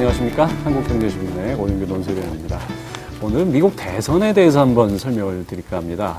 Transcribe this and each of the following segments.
안녕하십니까. 한국경제신문의 오윤규 논설위원입니다. 오늘 미국 대선에 대해서 한번 설명을 드릴까 합니다.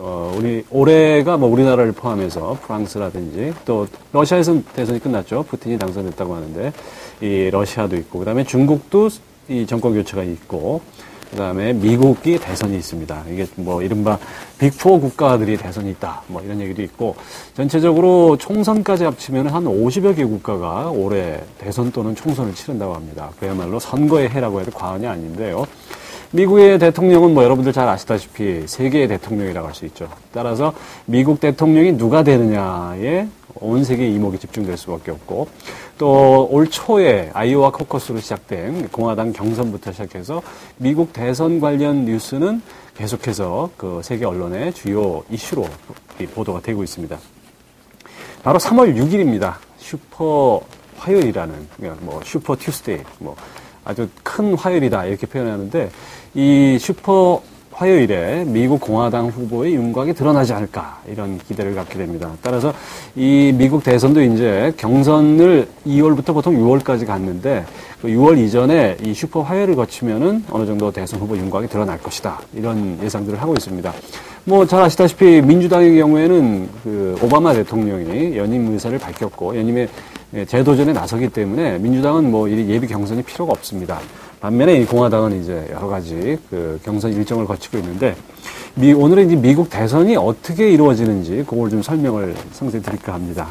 올해가 우리나라를 포함해서 프랑스라든지 또 러시아에서는 대선이 끝났죠. 푸틴이 당선됐다고 하는데 이 러시아도 있고 그다음에 중국도 이 정권 교체가 있고 그다음에 미국이 대선이 있습니다. 이게 이른바 빅4 국가들이 대선이 있다. 이런 얘기도 있고 전체적으로 총선까지 합치면 한 50여 개 국가가 올해 대선 또는 총선을 치른다고 합니다. 그야말로 선거의 해라고 해도 과언이 아닌데요. 미국의 대통령은 여러분들 잘 아시다시피 세계의 대통령이라고 할 수 있죠. 따라서 미국 대통령이 누가 되느냐에 온 세계의 이목이 집중될 수밖에 없고 또 올 초에 아이오와 코커스로 시작된 공화당 경선부터 시작해서 미국 대선 관련 뉴스는 계속해서 그 세계 언론의 주요 이슈로 보도가 되고 있습니다. 바로 3월 6일입니다. 슈퍼 화요일이라는 슈퍼 튜스데이 아주 큰 화요일이다 이렇게 표현하는데 이 슈퍼 화요일에 미국 공화당 후보의 윤곽이 드러나지 않을까 이런 기대를 갖게 됩니다. 따라서 이 미국 대선도 이제 경선을 2월부터 보통 6월까지 갔는데 그 6월 이전에 이 슈퍼 화요일을 거치면은 어느 정도 대선 후보 윤곽이 드러날 것이다 이런 예상들을 하고 있습니다. 잘 아시다시피 민주당의 경우에는 그 오바마 대통령이 연임 의사를 밝혔고 연임의 재도전에 나서기 때문에 민주당은 예비 경선이 필요가 없습니다. 반면에 이 공화당은 이제 여러 가지 그 경선 일정을 거치고 있는데 오늘은 이제 미국 대선이 어떻게 이루어지는지 그걸 좀 설명을 상세히 드릴까 합니다.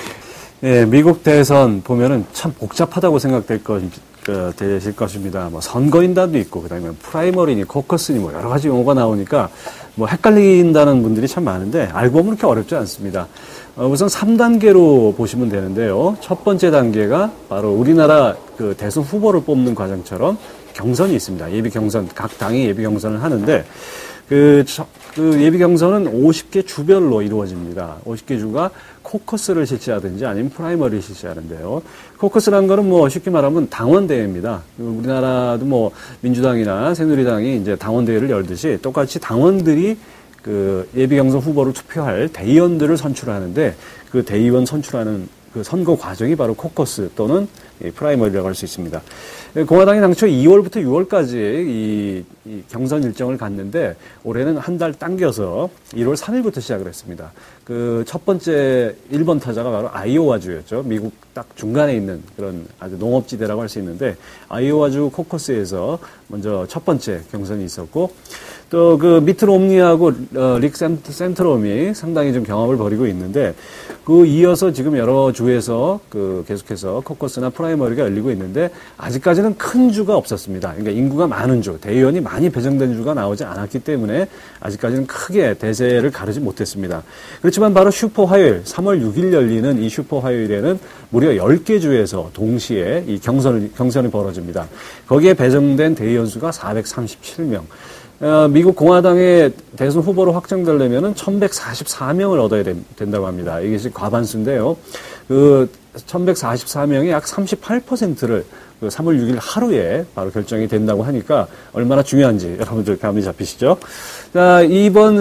미국 대선 보면은 참 복잡하다고 생각될 되실 것입니다. 선거인단도 있고 그다음에 프라이머리니 코커스니 여러 가지 용어가 나오니까 헷갈린다는 분들이 참 많은데 알고 보면 그렇게 어렵지 않습니다. 우선 3단계로 보시면 되는데요. 첫 번째 단계가 바로 우리나라 그 대선 후보를 뽑는 과정처럼 경선이 있습니다. 예비 경선, 각 당이 예비 경선을 하는데 그 예비 경선은 50개 주별로 이루어집니다. 50개 주가 코커스를 실시하든지 아니면 프라이머리를 실시하는데요. 코커스라는 거는 쉽게 말하면 당원대회입니다. 우리나라도 민주당이나 새누리당이 이제 당원대회를 열듯이 똑같이 당원들이 그 예비 경선 후보를 투표할 대의원들을 선출하는데 그 대의원 선출하는 그 선거 과정이 바로 코커스 또는 프라이머리라고 할 수 있습니다. 공화당이 당초 2월부터 6월까지 이 경선 일정을 갔는데 올해는 한 달 당겨서 1월 3일부터 시작을 했습니다. 그 첫 번째 1번 타자가 바로 아이오와주였죠. 미국 딱 중간에 있는 그런 아주 농업지대라고 할 수 있는데 아이오와주 코커스에서 먼저 첫 번째 경선이 있었고 또 그 미트 롬니하고 릭 센트롬이 상당히 좀 경합을 벌이고 있는데 그 이어서 지금 여러 주에서 그 계속해서 코커스나 프라이머리가 열리고 있는데 아직까지는 큰 주가 없었습니다. 그러니까 인구가 많은 주, 대의원이 많이 배정된 주가 나오지 않았기 때문에 아직까지는 크게 대세를 가르지 못했습니다. 그렇지만 바로 슈퍼 화요일, 3월 6일 열리는 이 슈퍼 화요일에는 무려 10개 주에서 동시에 이 경선이 벌어집니다. 거기에 배정된 대의원 수가 437명. 미국 공화당의 대선 후보로 확정되려면은 1144명을 얻어야 된다고 합니다. 이것이 과반수인데요. 그 1144명이 약 38%를 그 3월 6일 하루에 바로 결정이 된다고 하니까 얼마나 중요한지 여러분들 감이 잡히시죠? 자, 이번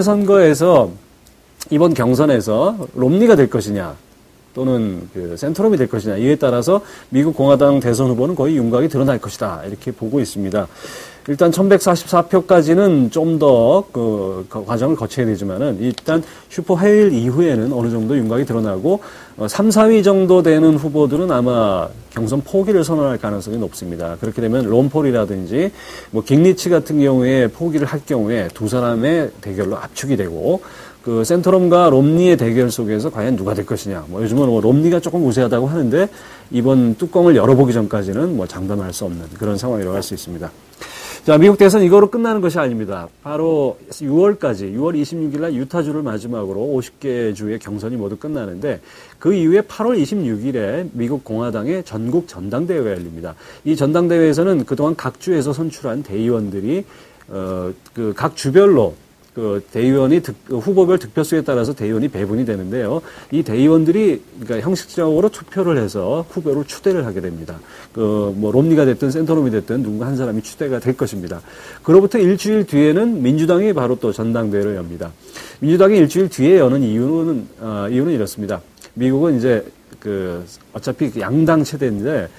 경선에서 롬니가 될 것이냐 또는 그 센트럼이 될 것이냐 이에 따라서 미국 공화당 대선 후보는 거의 윤곽이 드러날 것이다 이렇게 보고 있습니다. 일단 1144표까지는 좀 더 그 과정을 거쳐야 되지만은 일단 슈퍼 화요일 이후에는 어느 정도 윤곽이 드러나고 3, 4위 정도 되는 후보들은 아마 경선 포기를 선언할 가능성이 높습니다. 그렇게 되면 론폴이라든지 깅리치 같은 경우에 포기를 할 경우에 두 사람의 대결로 압축이 되고 그 센트럼과 롬니의 대결 속에서 과연 누가 될 것이냐. 요즘은 롬니가 조금 우세하다고 하는데 이번 뚜껑을 열어보기 전까지는 장담할 수 없는 그런 상황이라고 할 수 있습니다. 자, 미국 대선 이거로 끝나는 것이 아닙니다. 바로 6월 26일 날 유타주를 마지막으로 50개 주의 경선이 모두 끝나는데 그 이후에 8월 26일에 미국 공화당의 전국 전당대회가 열립니다. 이 전당대회에서는 그동안 각 주에서 선출한 대의원들이 그 각 주별로 그 대의원이 후보별 득표수에 따라서 대의원이 배분이 되는데요. 이 대의원들이 그러니까 형식적으로 투표를 해서 후보를 추대를 하게 됩니다. 롬니가 됐든 센터롬이 됐든 누군가 한 사람이 추대가 될 것입니다. 그로부터 일주일 뒤에는 민주당이 바로 또 전당대회를 엽니다. 민주당이 일주일 뒤에 여는 이유는 이렇습니다. 미국은 이제 어차피 양당 체제인데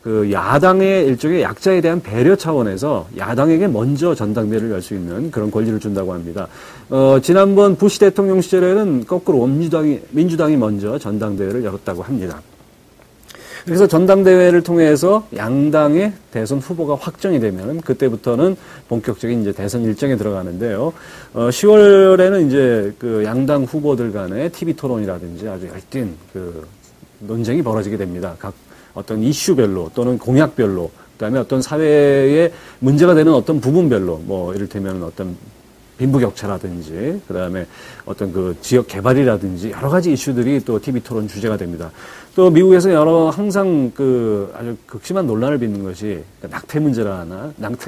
그 야당의 일종의 약자에 대한 배려 차원에서 야당에게 먼저 전당대회를 열 수 있는 그런 권리를 준다고 합니다. 지난번 부시 대통령 시절에는 거꾸로 민주당이 먼저 전당대회를 열었다고 합니다. 그래서 전당대회를 통해서 양당의 대선 후보가 확정이 되면 그때부터는 본격적인 이제 대선 일정에 들어가는데요. 10월에는 이제 그 양당 후보들 간의 TV 토론이라든지 아주 열띤 그 논쟁이 벌어지게 됩니다. 각 어떤 이슈별로 또는 공약별로, 그다음에 어떤 사회에 문제가 되는 어떤 부분별로, 뭐 이를테면 어떤 빈부격차라든지, 그다음에 어떤 그 지역 개발이라든지 여러 가지 이슈들이 또 TV 토론 주제가 됩니다. 또 미국에서 항상 그 아주 극심한 논란을 빚는 것이 낙태 문제나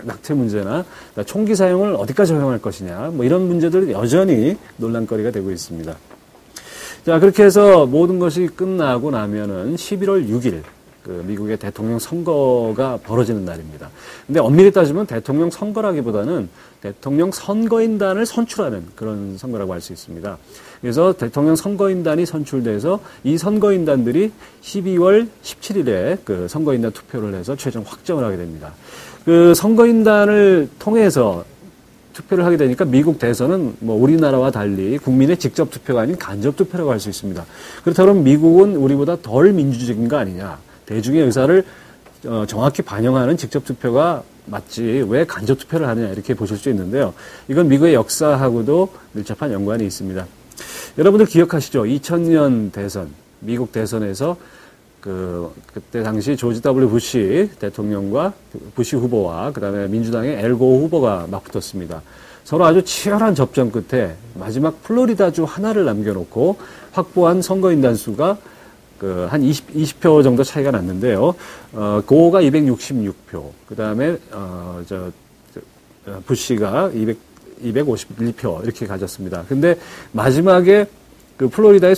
총기 사용을 어디까지 허용할 것이냐, 뭐 이런 문제들이 여전히 논란거리가 되고 있습니다. 자, 그렇게 해서 모든 것이 끝나고 나면은 11월 6일, 그 미국의 대통령 선거가 벌어지는 날입니다. 근데 엄밀히 따지면 대통령 선거라기보다는 대통령 선거인단을 선출하는 그런 선거라고 할 수 있습니다. 그래서 대통령 선거인단이 선출돼서 이 선거인단들이 12월 17일에 그 선거인단 투표를 해서 최종 확정을 하게 됩니다. 그 선거인단을 통해서 투표를 하게 되니까 미국 대선은 뭐 우리나라와 달리 국민의 직접 투표가 아닌 간접 투표라고 할 수 있습니다. 그렇다면 미국은 우리보다 덜 민주적인 거 아니냐. 대중의 의사를 정확히 반영하는 직접 투표가 맞지 왜 간접 투표를 하느냐 이렇게 보실 수 있는데요. 이건 미국의 역사하고도 밀접한 연관이 있습니다. 여러분들 기억하시죠? 2000년 대선, 미국 대선에서 그때 당시 조지 W. 부시 대통령과 부시 후보와 그다음에 민주당의 앨고 후보가 맞붙었습니다. 서로 아주 치열한 접전 끝에 마지막 플로리다주 하나를 남겨놓고 확보한 선거인단 수가 한 20표 정도 차이가 났는데요. 고가 266표, 그 다음에, 부시가 251표 이렇게 가졌습니다. 근데 마지막에 그 플로리다에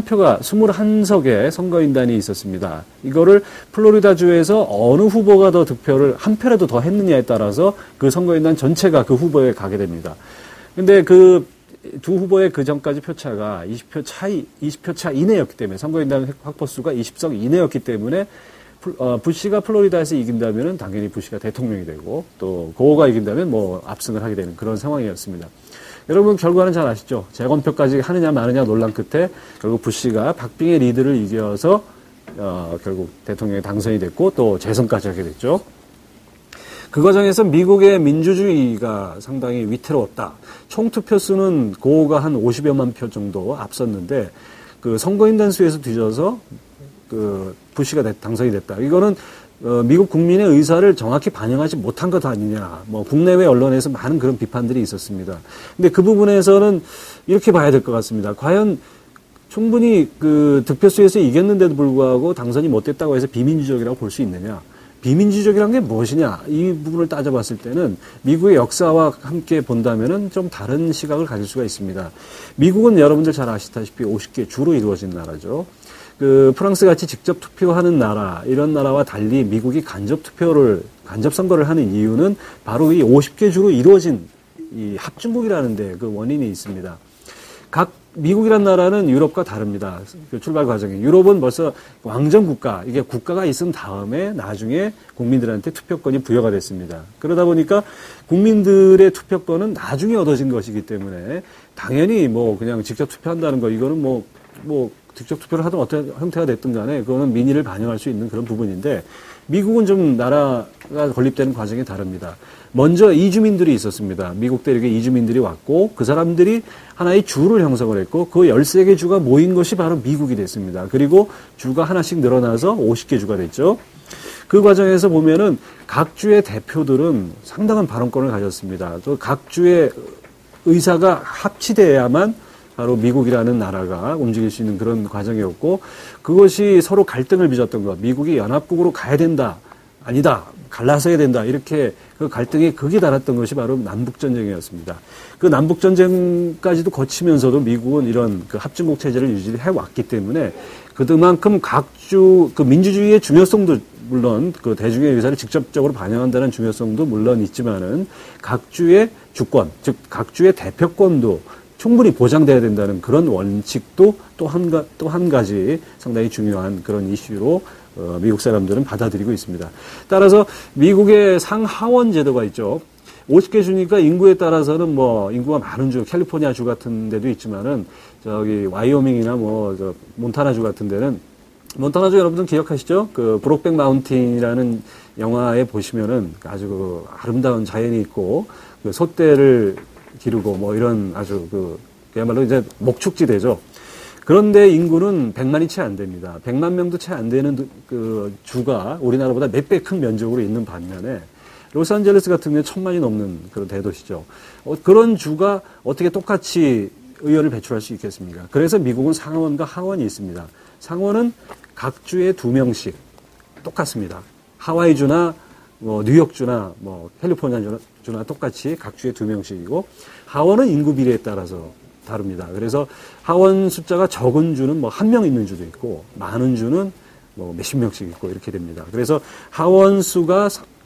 21석의 선거인단이 있었습니다. 이거를 플로리다주에서 어느 후보가 더 득표를 한 표라도 더 했느냐에 따라서 그 선거인단 전체가 그 후보에 가게 됩니다. 근데 그 두 후보의 그 전까지 표차가 20표 차 이내였기 때문에 선거인단 확보수가 20석 이내였기 때문에 부시가 플로리다에서 이긴다면은 당연히 부시가 대통령이 되고 또 고가 이긴다면 뭐 압승을 하게 되는 그런 상황이었습니다. 여러분 결과는 잘 아시죠? 재검표까지 하느냐 마느냐 논란 끝에 결국 부시가 박빙의 리드를 이겨서 결국 대통령에 당선이 됐고 또 재선까지 하게 됐죠. 그 과정에서 미국의 민주주의가 상당히 위태로웠다. 총 투표수는 고가 한 50여만 표 정도 앞섰는데 그 선거인단 수에서 뒤져서 그 부시가 당선이 됐다. 이거는 미국 국민의 의사를 정확히 반영하지 못한 것 아니냐. 뭐 국내외 언론에서 많은 그런 비판들이 있었습니다. 근데 그 부분에서는 이렇게 봐야 될 것 같습니다. 과연 충분히 그 득표수에서 이겼는데도 불구하고 당선이 못 됐다고 해서 비민주적이라고 볼 수 있느냐. 비민주적이라는 게 무엇이냐 이 부분을 따져봤을 때는 미국의 역사와 함께 본다면은 좀 다른 시각을 가질 수가 있습니다. 미국은 여러분들 잘 아시다시피 50개 주로 이루어진 나라죠. 그 프랑스 같이 직접 투표하는 나라 이런 나라와 달리 미국이 간접 선거를 하는 이유는 바로 이 50개 주로 이루어진 이 합중국이라는데 그 원인이 있습니다. 미국이란 나라는 유럽과 다릅니다. 그 출발 과정에. 유럽은 벌써 왕정 국가, 이게 국가가 있은 다음에 나중에 국민들한테 투표권이 부여가 됐습니다. 그러다 보니까 국민들의 투표권은 나중에 얻어진 것이기 때문에 당연히 뭐 그냥 직접 투표한다는 거, 이거는 뭐 직접 투표를 하든 어떤 형태가 됐든 간에 그거는 민의를 반영할 수 있는 그런 부분인데 미국은 좀 나라가 건립되는 과정이 다릅니다. 먼저 이주민들이 있었습니다. 미국 대륙에 이주민들이 왔고 그 사람들이 하나의 주를 형성을 했고 그 13개 주가 모인 것이 바로 미국이 됐습니다. 그리고 주가 하나씩 늘어나서 50개 주가 됐죠. 그 과정에서 보면은 각 주의 대표들은 상당한 발언권을 가졌습니다. 또 각 주의 의사가 합치돼야만 바로 미국이라는 나라가 움직일 수 있는 그런 과정이었고 그것이 서로 갈등을 빚었던 것. 미국이 연합국으로 가야 된다. 아니다. 갈라서야 된다. 이렇게 그 갈등이 극이 달았던 것이 바로 남북전쟁이었습니다. 그 남북전쟁까지도 거치면서도 미국은 이런 그 합중국 체제를 유지해 왔기 때문에 그만큼 각주 그 민주주의의 중요성도 물론 그 대중의 의사를 직접적으로 반영한다는 중요성도 물론 있지만은 각주의 주권, 즉 각주의 대표권도 충분히 보장돼야 된다는 그런 원칙도 또 한 가지 상당히 중요한 그런 이슈로 미국 사람들은 받아들이고 있습니다. 따라서 미국의 상하원 제도가 있죠. 50개 주니까 인구에 따라서는 뭐 인구가 많은 주, 캘리포니아 주 같은 데도 있지만은 저기 와이오밍이나 뭐 저 몬타나 주 같은 데는 몬타나 주 여러분들 기억하시죠? 그 브록백 마운틴이라는 영화에 보시면은 아주 그 아름다운 자연이 있고 그 소떼를 기르고 뭐 이런 아주 그야말로 이제 목축지대죠. 그런데 인구는 100만이 채 안 됩니다. 100만 명도 채 안 되는 그 주가 우리나라보다 몇 배 큰 면적으로 있는 반면에 로스앤젤레스 같은 경우는 1000만이 넘는 그런 대도시죠. 그런 주가 어떻게 똑같이 의원을 배출할 수 있겠습니까? 그래서 미국은 상원과 하원이 있습니다. 상원은 각 주에 2명씩 똑같습니다. 하와이주나 뭐 뉴욕주나 뭐 캘리포니아 주나 똑같이 각 주에 2명씩이고 하원은 인구 비례에 따라서 다릅니다. 그래서 하원 숫자가 적은 주는 뭐 1명 있는 주도 있고 많은 주는 뭐 몇십 명씩 있고 이렇게 됩니다. 그래서 하원 수가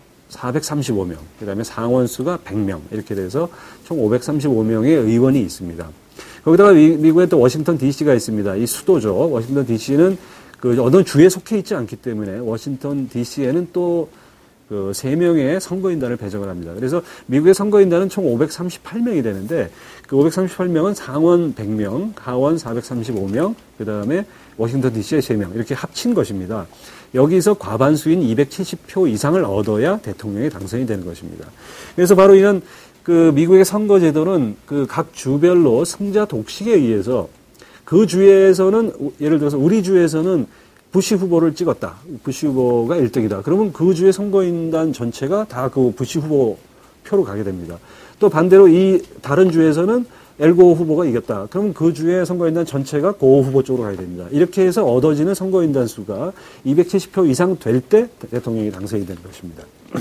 435명, 그 다음에 상원 수가 100명 이렇게 돼서 총 535명의 의원이 있습니다. 거기다가 미국에 또 워싱턴 DC가 있습니다. 이 수도죠. 워싱턴 DC는 그 어느 주에 속해 있지 않기 때문에 워싱턴 DC에는 또 그 3명의 선거인단을 배정을 합니다. 그래서 미국의 선거인단은 총 538명이 되는데 그 538명은 상원 100명, 하원 435명, 그 다음에 워싱턴 DC의 3명 이렇게 합친 것입니다. 여기서 과반수인 270표 이상을 얻어야 대통령이 당선이 되는 것입니다. 그래서 바로 이런 그 미국의 선거 제도는 그 각 주별로 승자 독식에 의해서 그 주에서는 예를 들어서 우리 주에서는 부시 후보를 찍었다. 부시 후보가 1등이다. 그러면 그 주의 선거인단 전체가 다 그 부시 후보 표로 가게 됩니다. 또 반대로 이 다른 주에서는 엘고 후보가 이겼다. 그러면 그 주의 선거인단 전체가 고 후보 쪽으로 가야 됩니다. 이렇게 해서 얻어지는 선거인단 수가 270표 이상 될 때 대통령이 당선이 되는 것입니다.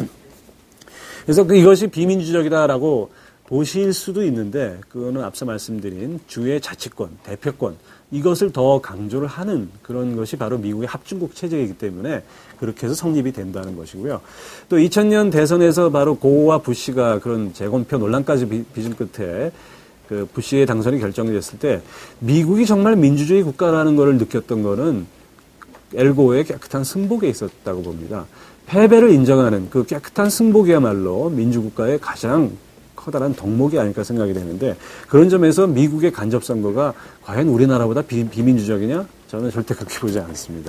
그래서 이것이 비민주적이다라고 보실 수도 있는데 그거는 앞서 말씀드린 주의 자치권, 대표권 이것을 더 강조를 하는 그런 것이 바로 미국의 합중국 체제이기 때문에 그렇게 해서 성립이 된다는 것이고요. 또 2000년 대선에서 바로 고와 부시가 그런 재검표 논란까지 빚은 끝에 그 부시의 당선이 결정됐을 때 미국이 정말 민주주의 국가라는 것을 느꼈던 거는 엘고의 깨끗한 승복에 있었다고 봅니다. 패배를 인정하는 그 깨끗한 승복이야말로 민주국가의 가장 커다란 덕목이 아닐까 생각이 되는데 그런 점에서 미국의 간접선거가 과연 우리나라보다 비민주적이냐? 저는 절대 그렇게 보지 않습니다.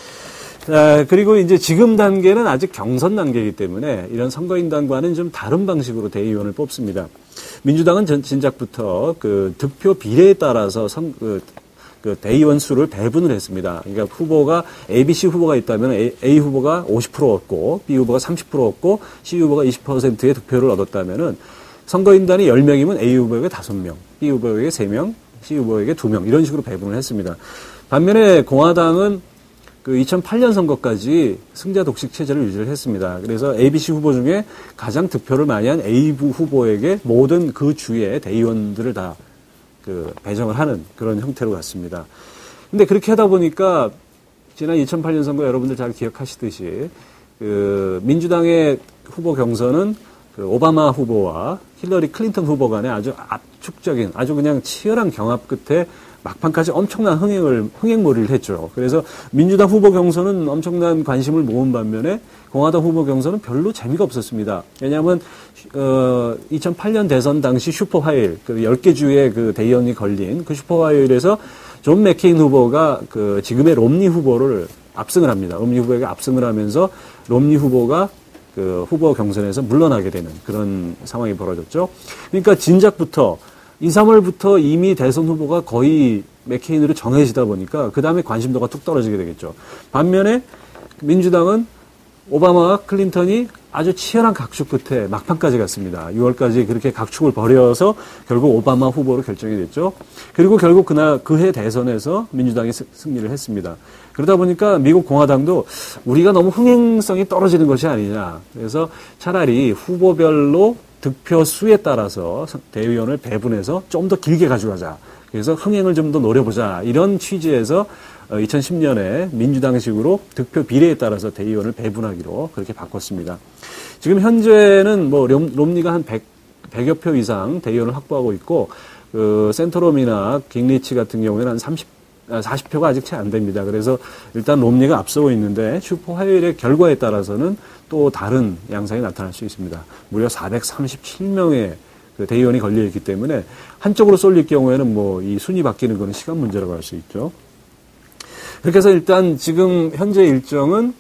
그리고 이제 지금 단계는 아직 경선 단계이기 때문에 이런 선거인단과는 좀 다른 방식으로 대의원을 뽑습니다. 민주당은 진작부터 그 득표 비례에 따라서 그 대의원 수를 배분을 했습니다. 그러니까 후보가 ABC 후보가 있다면 A 후보가 50% 얻고 B 후보가 30% 얻고 C 후보가 20%의 득표를 얻었다면은 선거인단이 10명이면 A 후보에게 5명, B 후보에게 3명, C 후보에게 2명 이런 식으로 배분을 했습니다. 반면에 공화당은 그 2008년 선거까지 승자 독식 체제를 유지를 했습니다. 그래서 ABC 후보 중에 가장 득표를 많이 한 A 후보에게 모든 그 주의 대의원들을 다 그 배정을 하는 그런 형태로 갔습니다. 근데 그렇게 하다 보니까 지난 2008년 선거 여러분들 잘 기억하시듯이 그 민주당의 후보 경선은 그 오바마 후보와 힐러리 클린턴 후보 간에 아주 압축적인 아주 그냥 치열한 경합 끝에 막판까지 엄청난 흥행몰이를 했죠. 그래서 민주당 후보 경선은 엄청난 관심을 모은 반면에 공화당 후보 경선은 별로 재미가 없었습니다. 왜냐하면 2008년 대선 당시 슈퍼화요일, 그 10개 주의 그 대의원이 걸린 그 슈퍼화요일에서 존 맥케인 후보가 그 지금의 롬니 후보를 압승을 합니다. 롬니 후보에게 압승을 하면서 롬니 후보가 그 후보 경선에서 물러나게 되는 그런 상황이 벌어졌죠. 그러니까 진작부터 2, 3월부터 이미 대선 후보가 거의 맥케인으로 정해지다 보니까 그 다음에 관심도가 뚝 떨어지게 되겠죠. 반면에 민주당은 오바마와 클린턴이 아주 치열한 각축 끝에 막판까지 갔습니다. 6월까지 그렇게 각축을 벌여서 결국 오바마 후보로 결정이 됐죠. 그리고 결국 그해 대선에서 민주당이 승리를 했습니다. 그러다 보니까 미국 공화당도 우리가 너무 흥행성이 떨어지는 것이 아니냐. 그래서 차라리 후보별로 득표 수에 따라서 대의원을 배분해서 좀 더 길게 가져가자. 그래서 흥행을 좀 더 노려보자. 이런 취지에서 2010년에 민주당식으로 득표 비례에 따라서 대의원을 배분하기로 그렇게 바꿨습니다. 지금 현재는 뭐 롬니가 한 100여 표 이상 대의원을 확보하고 있고 센터롬이나 깅리치 같은 경우에는 한 40표가 아직 채 안 됩니다. 그래서 일단 롬니가 앞서고 있는데 슈퍼 화요일의 결과에 따라서는 또 다른 양상이 나타날 수 있습니다. 무려 437명의 그 대의원이 걸려있기 때문에 한쪽으로 쏠릴 경우에는 뭐 이 순위 바뀌는 거는 시간 문제라고 할 수 있죠. 그렇게 해서 일단 지금 현재 일정은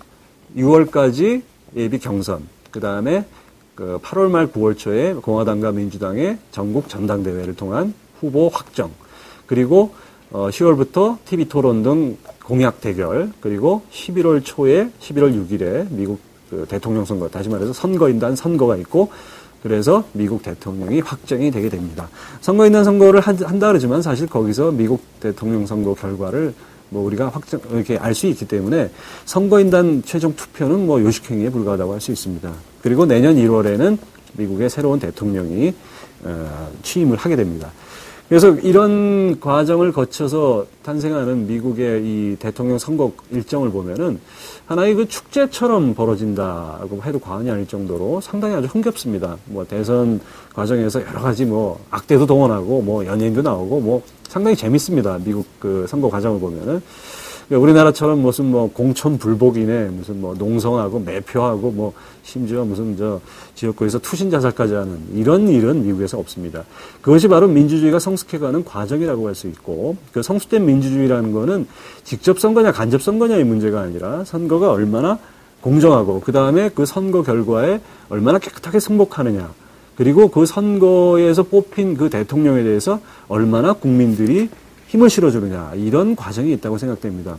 6월까지 예비 경선, 그 다음에 그 8월 말 9월 초에 공화당과 민주당의 전국 전당대회를 통한 후보 확정, 그리고 10월부터 TV 토론 등 공약 대결, 그리고 11월 초에 11월 6일에 미국 그 대통령 선거, 다시 말해서 선거인단 선거가 있고, 그래서 미국 대통령이 확정이 되게 됩니다. 선거인단 선거를 한다 그러지만 사실 거기서 미국 대통령 선거 결과를 뭐 우리가 이렇게 알 수 있기 때문에 선거인단 최종 투표는 뭐 요식행위에 불과하다고 할 수 있습니다. 그리고 내년 1월에는 미국의 새로운 대통령이 취임을 하게 됩니다. 그래서 이런 과정을 거쳐서 탄생하는 미국의 이 대통령 선거 일정을 보면은 하나의 그 축제처럼 벌어진다고 해도 과언이 아닐 정도로 상당히 아주 흥겹습니다. 뭐 대선 과정에서 여러 가지 뭐 악대도 동원하고 뭐 연예인도 나오고 뭐 상당히 재밌습니다. 미국 그 선거 과정을 보면은. 우리나라처럼 무슨 뭐 공천 불복이네, 무슨 뭐 농성하고 매표하고 뭐 심지어 무슨 저 지역구에서 투신 자살까지 하는 이런 일은 미국에서 없습니다. 그것이 바로 민주주의가 성숙해가는 과정이라고 할 수 있고, 그 성숙된 민주주의라는 거는 직접 선거냐 간접 선거냐의 문제가 아니라 선거가 얼마나 공정하고 그 다음에 그 선거 결과에 얼마나 깨끗하게 승복하느냐, 그리고 그 선거에서 뽑힌 그 대통령에 대해서 얼마나 국민들이 힘을 실어주느냐, 이런 과정이 있다고 생각됩니다.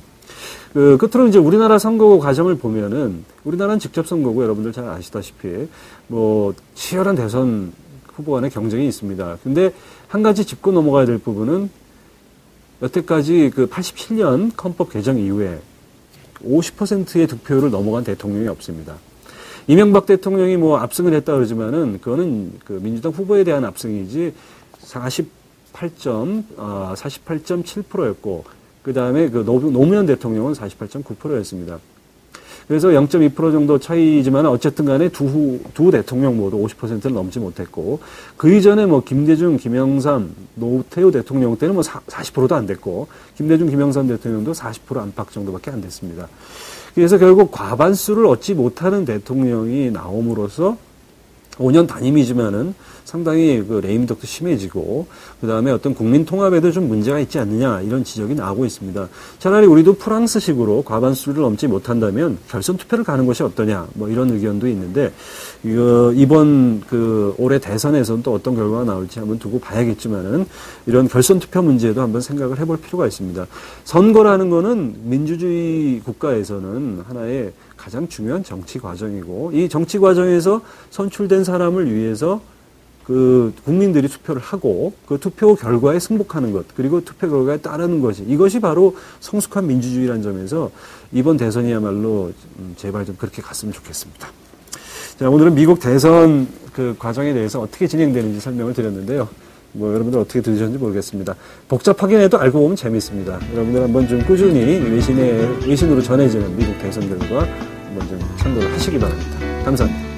끝으로 이제 우리나라 선거 과정을 보면은, 우리나라는 직접 선거고 여러분들 잘 아시다시피 뭐 치열한 대선 후보 간의 경쟁이 있습니다. 근데 한 가지 짚고 넘어가야 될 부분은 여태까지 그 87년 헌법 개정 이후에 50%의 득표율을 넘어간 대통령이 없습니다. 이명박 대통령이 뭐 압승을 했다 그러지만은 그거는 그 민주당 후보에 대한 압승이지 48.7%였고, 그 다음에 그 노무현 대통령은 48.9%였습니다. 그래서 0.2% 정도 차이지만 어쨌든 간에 두 대통령 모두 50%를 넘지 못했고, 그 이전에 뭐 김대중, 김영삼, 노태우 대통령 때는 뭐 40%도 안 됐고, 김대중, 김영삼 대통령도 40% 안팎 정도밖에 안 됐습니다. 그래서 결국 과반수를 얻지 못하는 대통령이 나옴으로써 5년 단임이지만은 상당히 그 레임덕도 심해지고, 그 다음에 어떤 국민 통합에도 좀 문제가 있지 않느냐, 이런 지적이 나오고 있습니다. 차라리 우리도 프랑스식으로 과반수를 넘지 못한다면 결선 투표를 가는 것이 어떠냐, 뭐 이런 의견도 있는데, 이번 그 올해 대선에서는 또 어떤 결과가 나올지 한번 두고 봐야겠지만은 이런 결선 투표 문제도 한번 생각을 해볼 필요가 있습니다. 선거라는 거는 민주주의 국가에서는 하나의 가장 중요한 정치 과정이고, 이 정치 과정에서 선출된 사람을 위해서 그 국민들이 투표를 하고 그 투표 결과에 승복하는 것, 그리고 투표 결과에 따르는 것이, 이것이 바로 성숙한 민주주의라는 점에서 이번 대선이야말로 제발 좀 그렇게 갔으면 좋겠습니다. 자, 오늘은 미국 대선 그 과정에 대해서 어떻게 진행되는지 설명을 드렸는데요. 뭐 여러분들 어떻게 들으셨는지 모르겠습니다. 복잡하긴 해도 알고 보면 재밌습니다. 여러분들 한번 좀 꾸준히 외신으로 전해지는 미국 대선 결과 한번 좀 참고를 하시기 바랍니다. 감사합니다.